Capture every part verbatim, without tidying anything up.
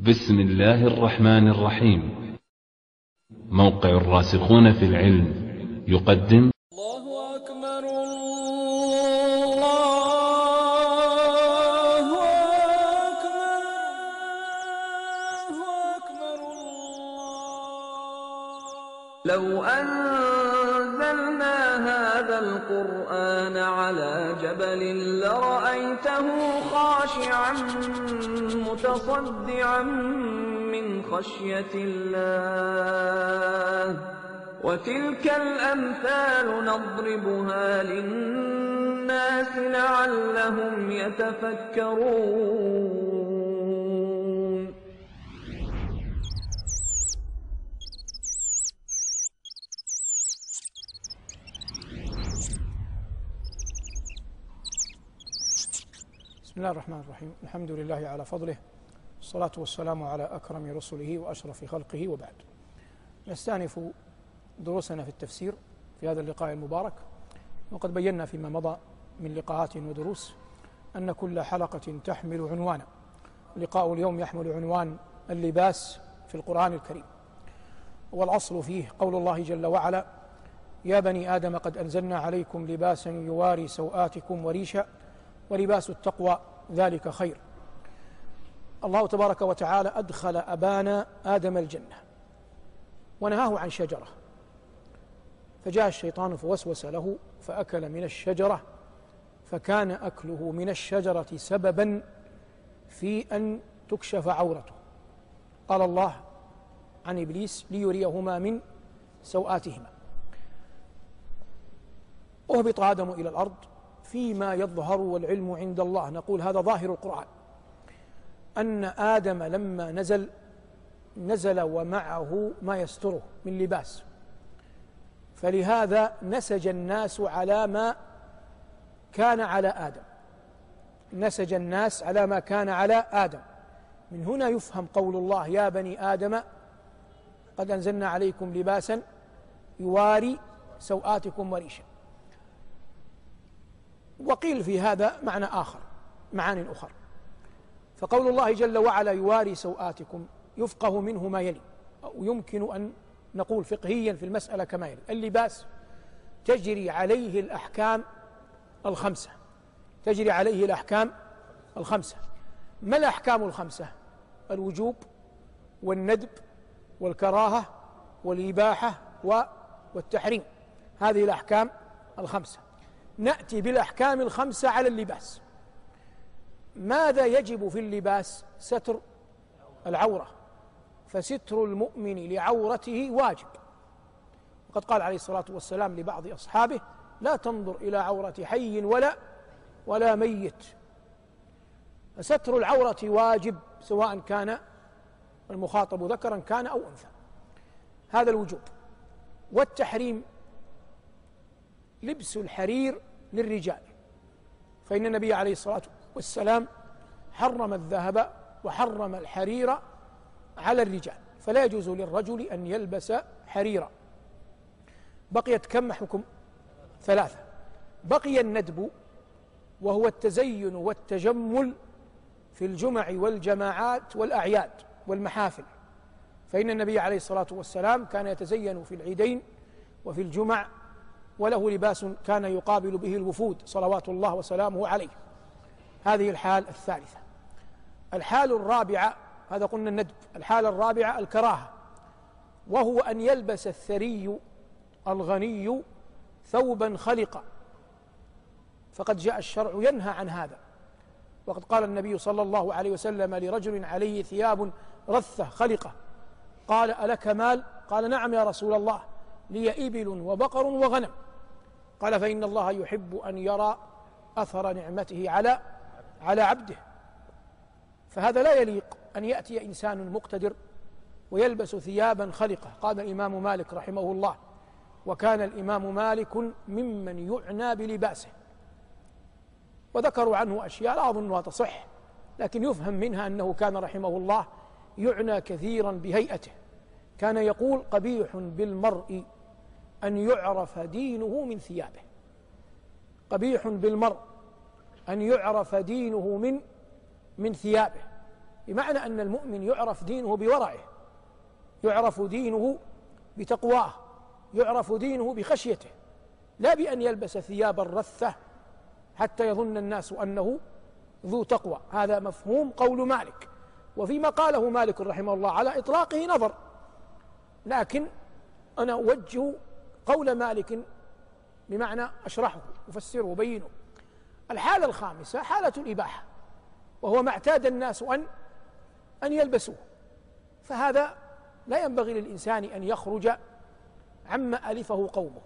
بسم الله الرحمن الرحيم. موقع الراسخون في العلم يقدم الله أكبر الله أكبر الله أكبر الله. لو أنزلنا هذا القرآن على جبل لرأيته خاشعا متصدعا من خشية الله. وتلك الأمثال نضربها للناس لعلهم يتفكرون. بسم الله الرحمن الرحيم. الحمد لله على فضله، والصلاة والسلام على أكرم رسله وأشرف خلقه، وبعد. نستأنف دروسنا في التفسير في هذا اللقاء المبارك، وقد بينا فيما مضى من لقاءات ودروس أن كل حلقة تحمل عنوانا. لقاء اليوم يحمل عنوان اللباس في القرآن الكريم، والأصل فيه قول الله جل وعلا: يا بني آدم قد أنزلنا عليكم لباسا يواري سوآتكم وريشا ولباس التقوى ذلك خير. الله تبارك وتعالى أدخل أبانا آدم الجنة ونهاه عن شجرة، فجاء الشيطان فوسوس له فأكل من الشجرة، فكان أكله من الشجرة سببا في أن تكشف عورته. قال الله عن إبليس: ليريهما من سوآتهما. أهبط آدم إلى الأرض فيما يظهر والعلم عند الله، نقول هذا ظاهر القرآن، أن آدم لما نزل نزل ومعه ما يستره من لباس، فلهذا نسج الناس على ما كان على آدم، نسج الناس على ما كان على آدم. من هنا يفهم قول الله: يا بني آدم قد أنزلنا عليكم لباسا يواري سوآتكم وريشا. وقيل في هذا معنى آخر، معان أخر. فقول الله جل وعلا يواري سوآتكم يفقه منه ما يلي، أو يمكن أن نقول فقهيا في المسألة كما يلي: اللباس تجري عليه الأحكام الخمسة، تجري عليه الأحكام الخمسة. ما الأحكام الخمسة؟ الوجوب والندب والكراهة والإباحة والتحريم، هذه الأحكام الخمسة. نأتي بالأحكام الخمسة على اللباس. ماذا يجب في اللباس؟ ستر العورة، فستر المؤمن لعورته واجب. وقد قال عليه الصلاة والسلام لبعض أصحابه: لا تنظر إلى عورة حي ولا ولا ميت. فستر العورة واجب سواء كان المخاطب ذكرا كان أو أنثى، هذا الوجوب. والتحريم لبس الحرير للرجال، فإن النبي عليه الصلاة والسلام حرم الذهب وحرم الحرير على الرجال، فلا يجوز للرجل أن يلبس حريرا. بقيت كم حكم؟ ثلاثة. بقي الندب، وهو التزين والتجمل في الجمع والجماعات والأعياد والمحافل، فإن النبي عليه الصلاة والسلام كان يتزين في العيدين وفي الجمع، وله لباس كان يقابل به الوفود صلوات الله وسلامه عليه. هذه الحال الثالثة. الحال الرابعة، هذا قلنا الندب، الحالة الرابعة الكراهة، وهو أن يلبس الثري الغني ثوبا خلقا، فقد جاء الشرع ينهى عن هذا. وقد قال النبي صلى الله عليه وسلم لرجل عليه ثياب رثة خلقة: قال: ألك مال؟ قال: نعم يا رسول الله، لي إبل وبقر وغنم. قال: فإن الله يحب أن يرى أثر نعمته على على عبده. فهذا لا يليق أن يأتي إنسان مقتدر ويلبس ثيابا خلقة. قال الإمام مالك رحمه الله: وكان الإمام مالك ممن يعنى بلباسه. وذكروا عنه أشياء لا أظنها تصح، لكن يفهم منها أنه كان رحمه الله يعنى كثيرا بهيئته. كان يقول: قبيح بالمرء أن يعرف دينه من ثيابه. قبيح بالمرء أن يعرف دينه من من ثيابه. بمعنى أن المؤمن يعرف دينه بورعه، يعرف دينه بتقواه، يعرف دينه بخشيته، لا بأن يلبس ثيابا رثة حتى يظن الناس أنه ذو تقوى. هذا مفهوم قول مالك، وفيما قاله مالك رحمه الله على إطلاقه نظر، لكن أنا أوجه قول مالك بمعنى أشرحه أفسره وبينه. الحالة الخامسة حالة الإباحة، وهو ما اعتاد الناس أن أن يلبسوه، فهذا لا ينبغي للإنسان أن يخرج عما ألفه قومه.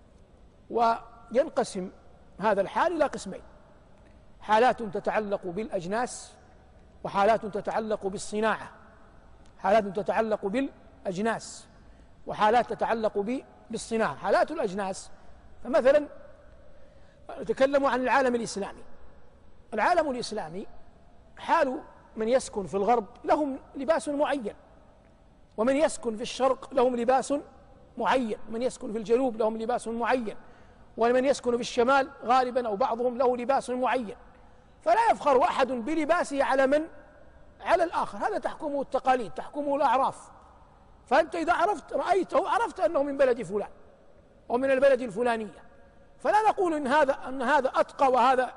وينقسم هذا الحال إلى قسمين: حالات تتعلق بالأجناس، وحالات تتعلق بالصناعة. حالات تتعلق بالأجناس وحالات تتعلق بالصناعة. حالات الأجناس فمثلا نتكلم عن العالم الإسلامي. العالم الإسلامي حال من يسكن في الغرب لهم لباس معين، ومن يسكن في الشرق لهم لباس معين، من يسكن في الجنوب لهم لباس معين، ومن يسكن في الشمال غالبا أو بعضهم له لباس معين، فلا يفخر أحد بلباسه على من على الآخر، هذا تحكمه التقاليد، تحكمه الأعراف. فأنت إذا عرفت رأيته عرفت أنه من بلد فلان ومن البلد الفلانية، فلا نقول إن هذا أن هذا أتقى وهذا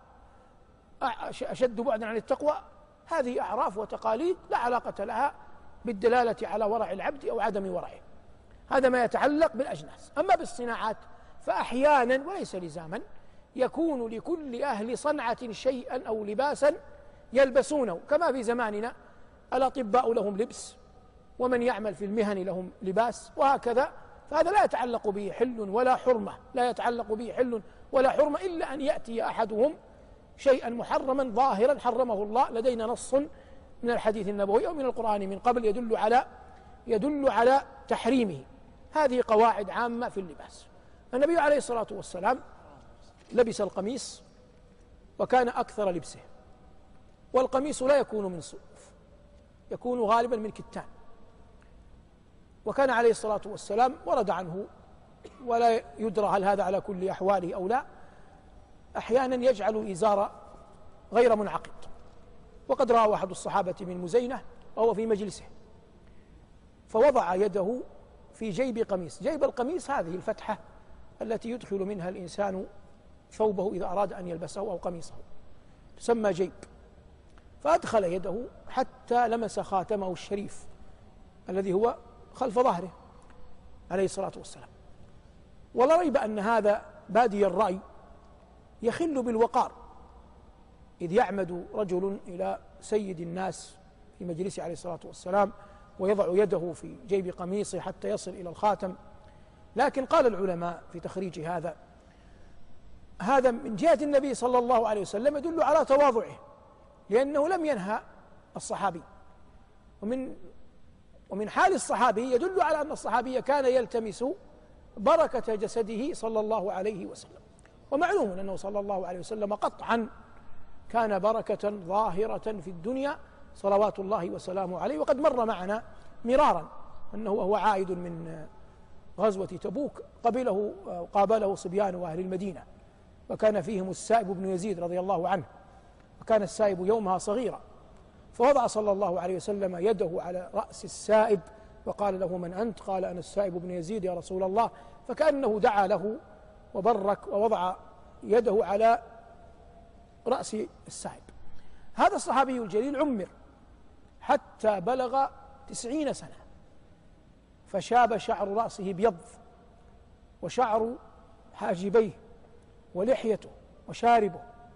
أشد بعدا عن التقوى. هذه أعراف وتقاليد لا علاقة لها بالدلالة على ورع العبد أو عدم ورعه. هذا ما يتعلق بالأجناس. أما بالصناعات فأحيانا وليس لزاما يكون لكل أهل صنعة شيئا أو لباسا يلبسونه، كما في زماننا الأطباء لهم لبس، ومن يعمل في المهن لهم لباس، وهكذا. فهذا لا يتعلق به حل ولا حرمة، لا يتعلق به حل ولا حرمة إلا أن يأتي أحدهم شيئا محرما ظاهرا حرمه الله، لدينا نص من الحديث النبوي أو من القرآن من قبل يدل على يدل على تحريمه. هذه قواعد عامة في اللباس. النبي عليه الصلاة والسلام لبس القميص وكان أكثر لبسه، والقميص لا يكون من صوف، يكون غالبا من كتان. وكان عليه الصلاة والسلام ورد عنه ولا يدرى هل هذا على كل أحواله أو لا، أحيانا يجعل إزار غير منعقد. وقد رأى أحد الصحابة من مزينة وهو في مجلسه فوضع يده في جيب قميص. جيب القميص هذه الفتحة التي يدخل منها الإنسان ثوبه إذا أراد أن يلبسه أو قميصه، تسمى جيب. فأدخل يده حتى لمس خاتمه الشريف الذي هو خلف ظهره عليه الصلاة والسلام. ولا ريب أن هذا بادي الرأي يخل بالوقار، إذ يعمد رجل إلى سيد الناس في مجلسه عليه الصلاة والسلام ويضع يده في جيب قميصه حتى يصل إلى الخاتم. لكن قال العلماء في تخريج هذا: هذا من جهة النبي صلى الله عليه وسلم يدل على تواضعه، لأنه لم ينهى الصحابي. ومن ومن حال الصحابي يدل على أن الصحابي كان يلتمس بركة جسده صلى الله عليه وسلم. ومعلوم أنه صلى الله عليه وسلم قطعا كان بركة ظاهرة في الدنيا صلوات الله وسلامه عليه. وقد مر معنا مرارا أنه وهو عائد من غزوة تبوك قبله قابله صبيان أهل المدينة، وكان فيهم السائب بن يزيد رضي الله عنه، وكان السائب يومها صغيرا، فوضع صلى الله عليه وسلم يده على رأس السائب وقال له: من أنت؟ قال: أنا السائب بن يزيد يا رسول الله. فكأنه دعا له وبرك ووضع يده على رأس السائب. هذا الصحابي الجليل عمر حتى بلغ تسعين سنة، فشاب شعر رأسه بيض، وشعر حاجبيه ولحيته وشاربه،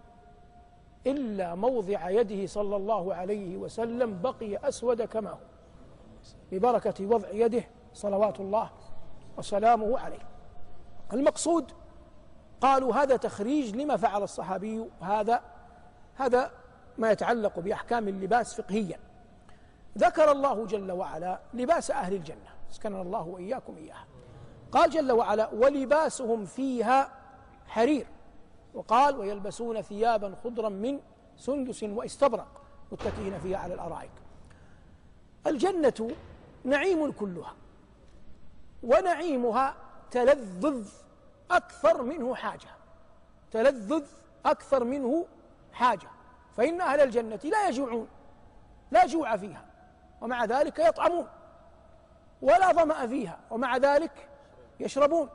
إلا موضع يده صلى الله عليه وسلم بقي أسود كما هو، ببركة وضع يده صلوات الله وسلامه عليه. المقصود قالوا هذا تخريج لما فعل الصحابي، هذا هذا ما يتعلق بأحكام اللباس فقهيا. ذكر الله جل وعلا لباس أهل الجنة، اسكننا الله وإياكم إياها. قال جل وعلا: ولباسهم فيها حرير. وقال: ويلبسون ثيابا خضرا من سندس واستبرق متكئين فيها على الأرائك. الجنة نعيم كلها، ونعيمها تلذذ أكثر منه حاجة، تلذذ أكثر منه حاجة. فإن أهل الجنة لا يجوعون لا جوع فيها ومع ذلك يطعمون، ولا ظمأ فيها ومع ذلك يشربون.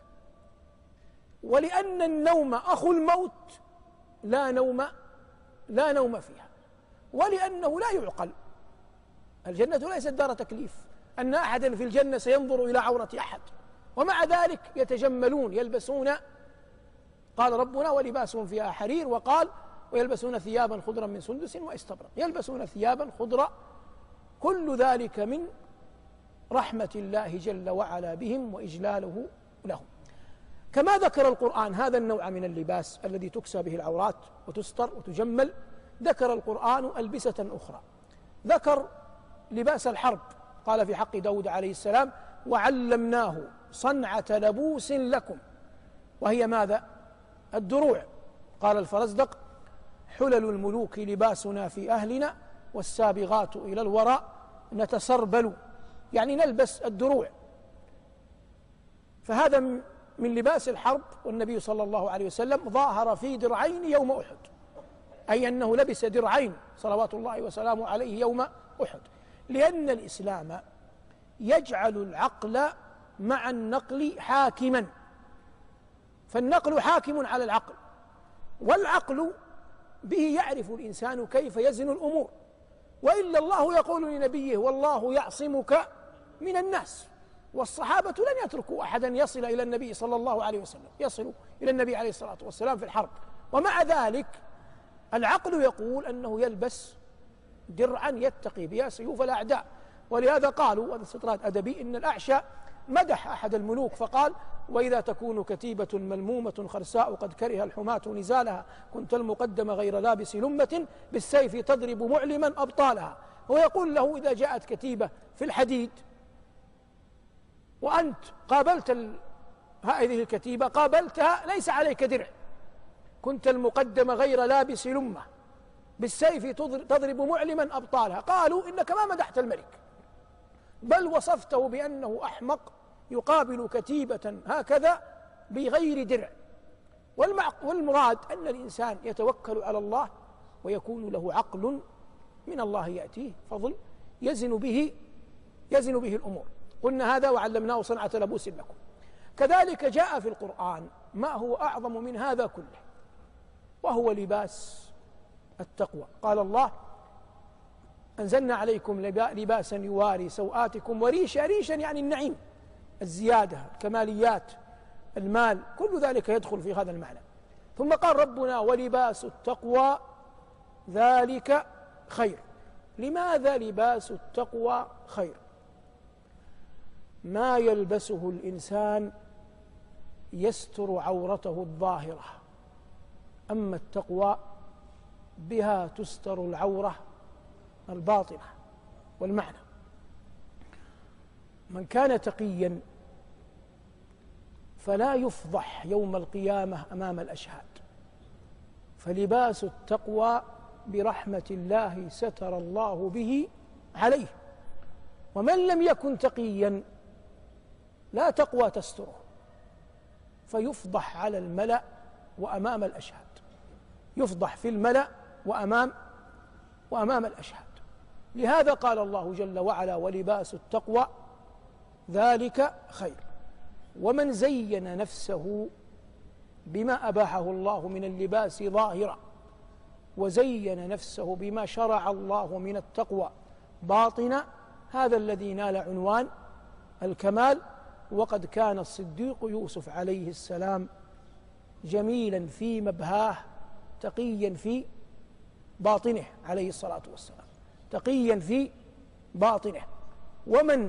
ولأن النوم أخو الموت لا نوم لا نوم فيها، ولأنه لا يعقل. الجنة ليست دار تكليف أن أحدا في الجنة سينظر إلى عورة أحد، ومع ذلك يتجملون يلبسون. قال ربنا ولباسهم فيها حرير، وقال ويلبسون ثيابا خضرا من سندس واستبرق، يلبسون ثيابا خضرا. كل ذلك من رحمة الله جل وعلا بهم وإجلاله لهم. كما ذكر القرآن هذا النوع من اللباس الذي تكسى به العورات وتستر وتجمل، ذكر القرآن ألبسة أخرى. ذكر لباس الحرب، قال في حق داود عليه السلام وعلمناه صنعة لبوس لكم، وهي ماذا؟ الدروع. قال الفرزدق حلل الملوك لباسنا في أهلنا والسابغات إلى الوراء نتسربل، يعني نلبس الدروع. فهذا من لباس الحرب، والنبي صلى الله عليه وسلم ظاهر في درعين يوم أحد، أي أنه لبس درعين صلوات الله وسلامه عليه يوم أحد، لأن الإسلام يجعل العقل مع النقل حاكما، فالنقل حاكم على العقل، والعقل به يعرف الإنسان كيف يزن الأمور. وإلا الله يقول لنبيه والله يعصمك من الناس، والصحابة لن يتركوا أحدا يصل إلى النبي صلى الله عليه وسلم، يصل إلى النبي عليه الصلاة والسلام في الحرب، ومع ذلك العقل يقول أنه يلبس درعا يتقي بها سيوف الأعداء. ولهذا قالوا، هذا استطراد أدبي، إن الأعشى مدح أحد الملوك فقال وإذا تكون كتيبة ملمومة خرساء قد كره الحماة نزالها كنت المقدم غير لابس لمة بالسيف تضرب معلما أبطالها. هو يقول له إذا جاءت كتيبة في الحديد وأنت قابلت هذه الكتيبة قابلتها ليس عليك درع، كنت المقدم غير لابس لمة بالسيف تضرب معلما أبطالها. قالوا إنك ما مدحت الملك، بل وصفته بأنه أحمق يقابل كتيبة هكذا بغير درع. والمراد أن الإنسان يتوكل على الله ويكون له عقل من الله يأتيه فضل يزن به يزن به الأمور. قلنا هذا وعلمناه صنعة لبوس لكم. كذلك جاء في القرآن ما هو أعظم من هذا كله، وهو لباس التقوى. قال الله أنزلنا عليكم لباسا يواري سوآتكم وريشا، ريشا يعني النعيم، الزيادة، الكماليات، المال، كل ذلك يدخل في هذا المعنى. ثم قال ربنا ولباس التقوى ذلك خير. لماذا لباس التقوى خير؟ ما يلبسه الإنسان يستر عورته الظاهرة، أما التقوى بها تستر العورة الباطنة. والمعنى من كان تقيا فلا يفضح يوم القيامة أمام الأشهاد، فلباس التقوى برحمة الله ستر الله به عليه. ومن لم يكن تقيا لا تقوى تستره، فيفضح على الملأ وأمام الأشهاد، يفضح في الملأ وأمام وأمام الأشهاد. لهذا قال الله جل وعلا ولباس التقوى ذلك خير. ومن زين نفسه بما أباحه الله من اللباس ظاهرا، وزين نفسه بما شرع الله من التقوى باطنا، هذا الذي نال عنوان الكمال. وقد كان الصديق يوسف عليه السلام جميلا في مبهاه تقيا في باطنه عليه الصلاة والسلام، تقيا في باطنه. ومن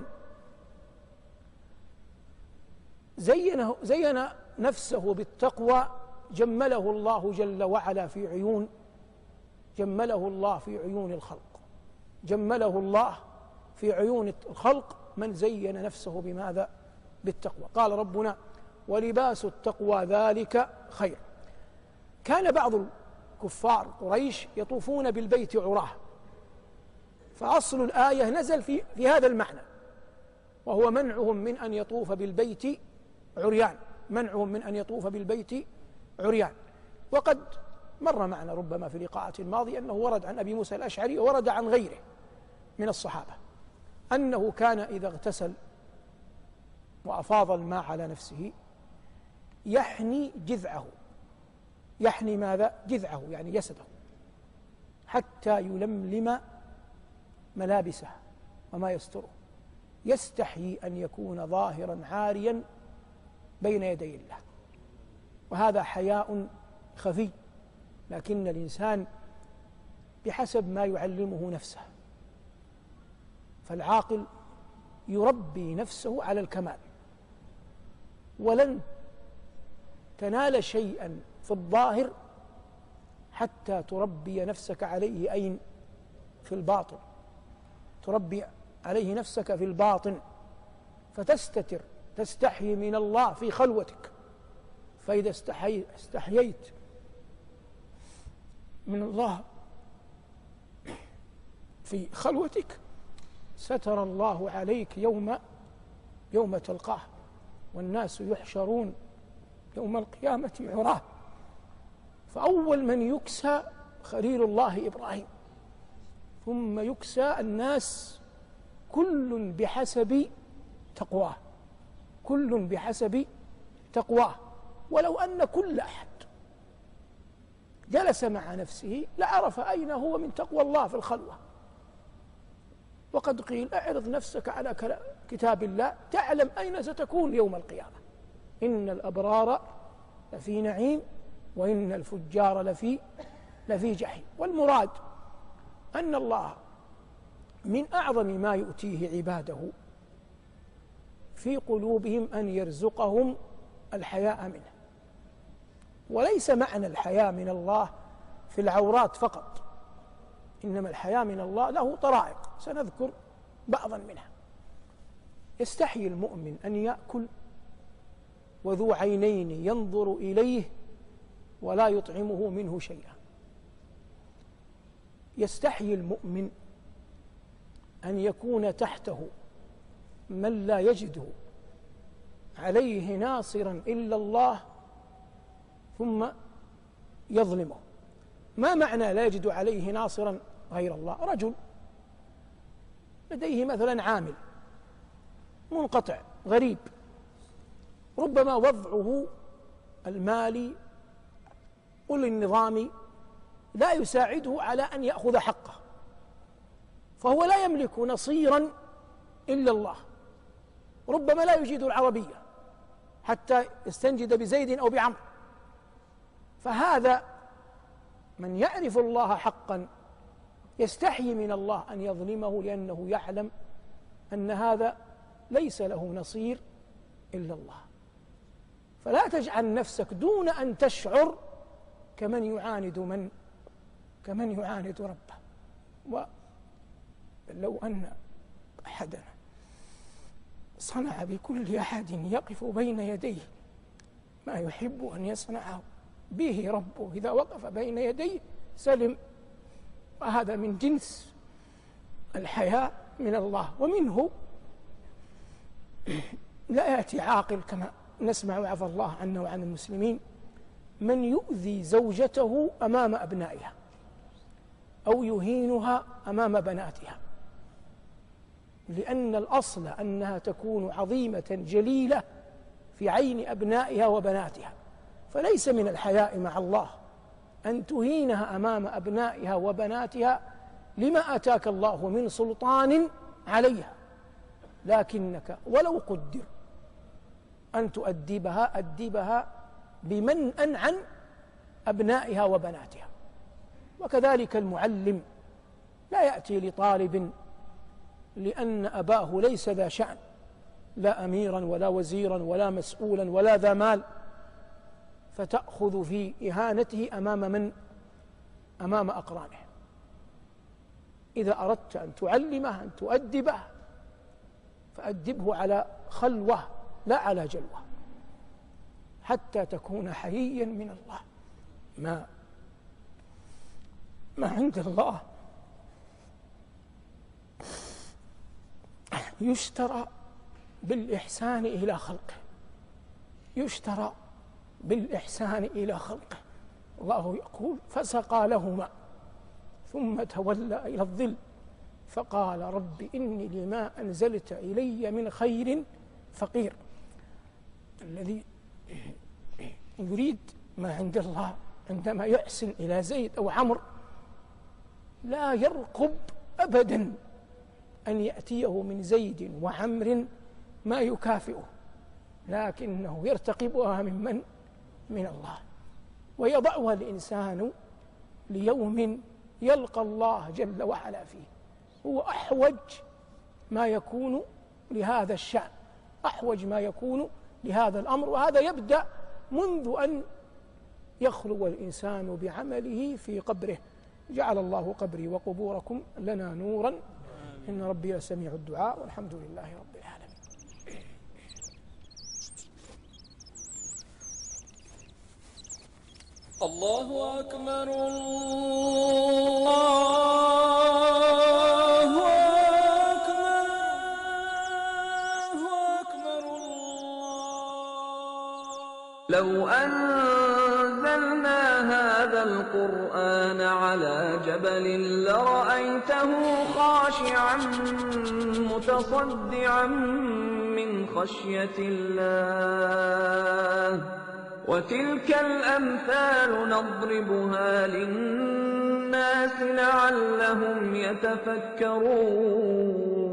زينه زين نفسه بالتقوى جمله الله جل وعلا في عيون جمله الله في عيون الخلق جمله الله في عيون الخلق من زين نفسه بماذا؟ بالتقوى. قال ربنا ولباس التقوى ذلك خير. كان بعض كفار قريش يطوفون بالبيت عراه، فأصل الآية نزل في, في هذا المعنى، وهو منعهم من أن يطوف بالبيت عريان، منعهم من أن يطوف بالبيت عريان. وقد مر معنا ربما في لقاءات الماضية أنه ورد عن أبي موسى الأشعري وورد عن غيره من الصحابة أنه كان إذا اغتسل وأفاض الماء على نفسه يحني جذعه، يحني ماذا؟ جذعه يعني جسده، حتى يلملم ملابسه وما يستره، يستحيي أن يكون ظاهرا عاريا بين يدي الله. وهذا حياء خفي، لكن الإنسان بحسب ما يعلمه نفسه، فالعاقل يربي نفسه على الكمال، ولن تنال شيئا في الظاهر حتى تربي نفسك عليه أين؟ في الباطن، تربي عليه نفسك في الباطن فتستتر، تستحي من الله في خلوتك. فإذا استحي استحييت من الله في خلوتك ستر الله عليك يوم يوم تلقاه، والناس يحشرون يوم القيامة عراه. فأول من يكسى خليل الله إبراهيم، ثم يكسى الناس كل بحسب تقواه، كل بحسب تقواه. ولو أن كل أحد جلس مع نفسه لعرف أين هو من تقوى الله في الخلوة. وقد قيل اعرض نفسك على كتاب الله تعلم أين ستكون يوم القيامة. إن الأبرار لفي نعيم وإن الفجار لفي لفي جحيم. والمراد أن الله من أعظم ما يؤتيه عباده في قلوبهم أن يرزقهم الحياء منه. وليس معنى الحياء من الله في العورات فقط، إنما الحياء من الله له طرائق سنذكر بعضا منها. يستحي المؤمن أن يأكل وذو عينين ينظر إليه ولا يطعمه منه شيئا. يستحي المؤمن أن يكون تحته من لا يجد عليه ناصرا إلا الله ثم يظلمه. ما معنى لا يجد عليه ناصرا غير الله؟ رجل لديه مثلا عامل منقطع غريب، ربما وضعه المالي والنظامي لا يساعده على أن يأخذ حقه، فهو لا يملك نصيرا إلا الله، ربما لا يجيد العربية حتى يستنجد بزيد أو بعمر. فهذا من يعرف الله حقا يستحي من الله أن يظلمه، لأنه يعلم أن هذا ليس له نصير إلا الله. فلا تجعل نفسك دون أن تشعر كمن يعاند من كمن يعاند ربه. ولو أن أحدنا صنع بكل أحد يقف بين يديه ما يحب أن يصنعه به ربه إذا وقف بين يديه سلم. وهذا من جنس الحياء من الله. ومنه لا يأتي عاقل كما نسمع عفى الله عنا وعن المسلمين من يؤذي زوجته أمام أبنائها أو يهينها أمام بناتها، لأن الأصل أنها تكون عظيمة جليلة في عين أبنائها وبناتها. فليس من الحياء مع الله أن تهينها أمام أبنائها وبناتها لما أتاك الله من سلطان عليها، لكنك ولو قدر أن تؤدبها أدبها بمنأ عن أبنائها وبناتها. وكذلك المعلم لا يأتي لطالب لأن أباه ليس ذا شأن، لا أميرا ولا وزيرا ولا مسؤولا ولا ذا مال، فتأخذ في إهانته أمام من؟ أمام أقرانه. إذا أردت أن تعلمه أن تؤدبه فأدبه على خلوة لا على جلوة، حتى تكون حييا من الله. ما ما عند الله يشترى بالإحسان إلى خلقه، يشترى بالإحسان إلى خلقه. الله يقول فسقى لهما ثم تولى إلى الظل فقال رب إني لما أنزلت إلي من خير فقير. الذي يريد ما عند الله عندما يحسن إلى زيد أو عمرو لا يرقب أبدا أن يأتيه من زيد وعمر ما يكافئه، لكنه يرتقبها ممن؟ من الله، ويضعها الإنسان ليوم يلقى الله جل وعلا فيه. هو أحوج ما يكون لهذا الشأن، أحوج ما يكون لهذا الأمر، وهذا يبدأ منذ أن يخلو الإنسان بعمله في قبره. جعل الله قبري وقبوركم لنا نورا، إن ربي لسميع الدعاء، والحمد لله رب العالمين. الله أكبر الله أكبر الله أكبر الله. لو أنزلنا هذا القرآن على جبل لرأيته خاشعا متصدعا من خشية الله. وتلك الأمثال نضربها للناس لعلهم يتفكرون.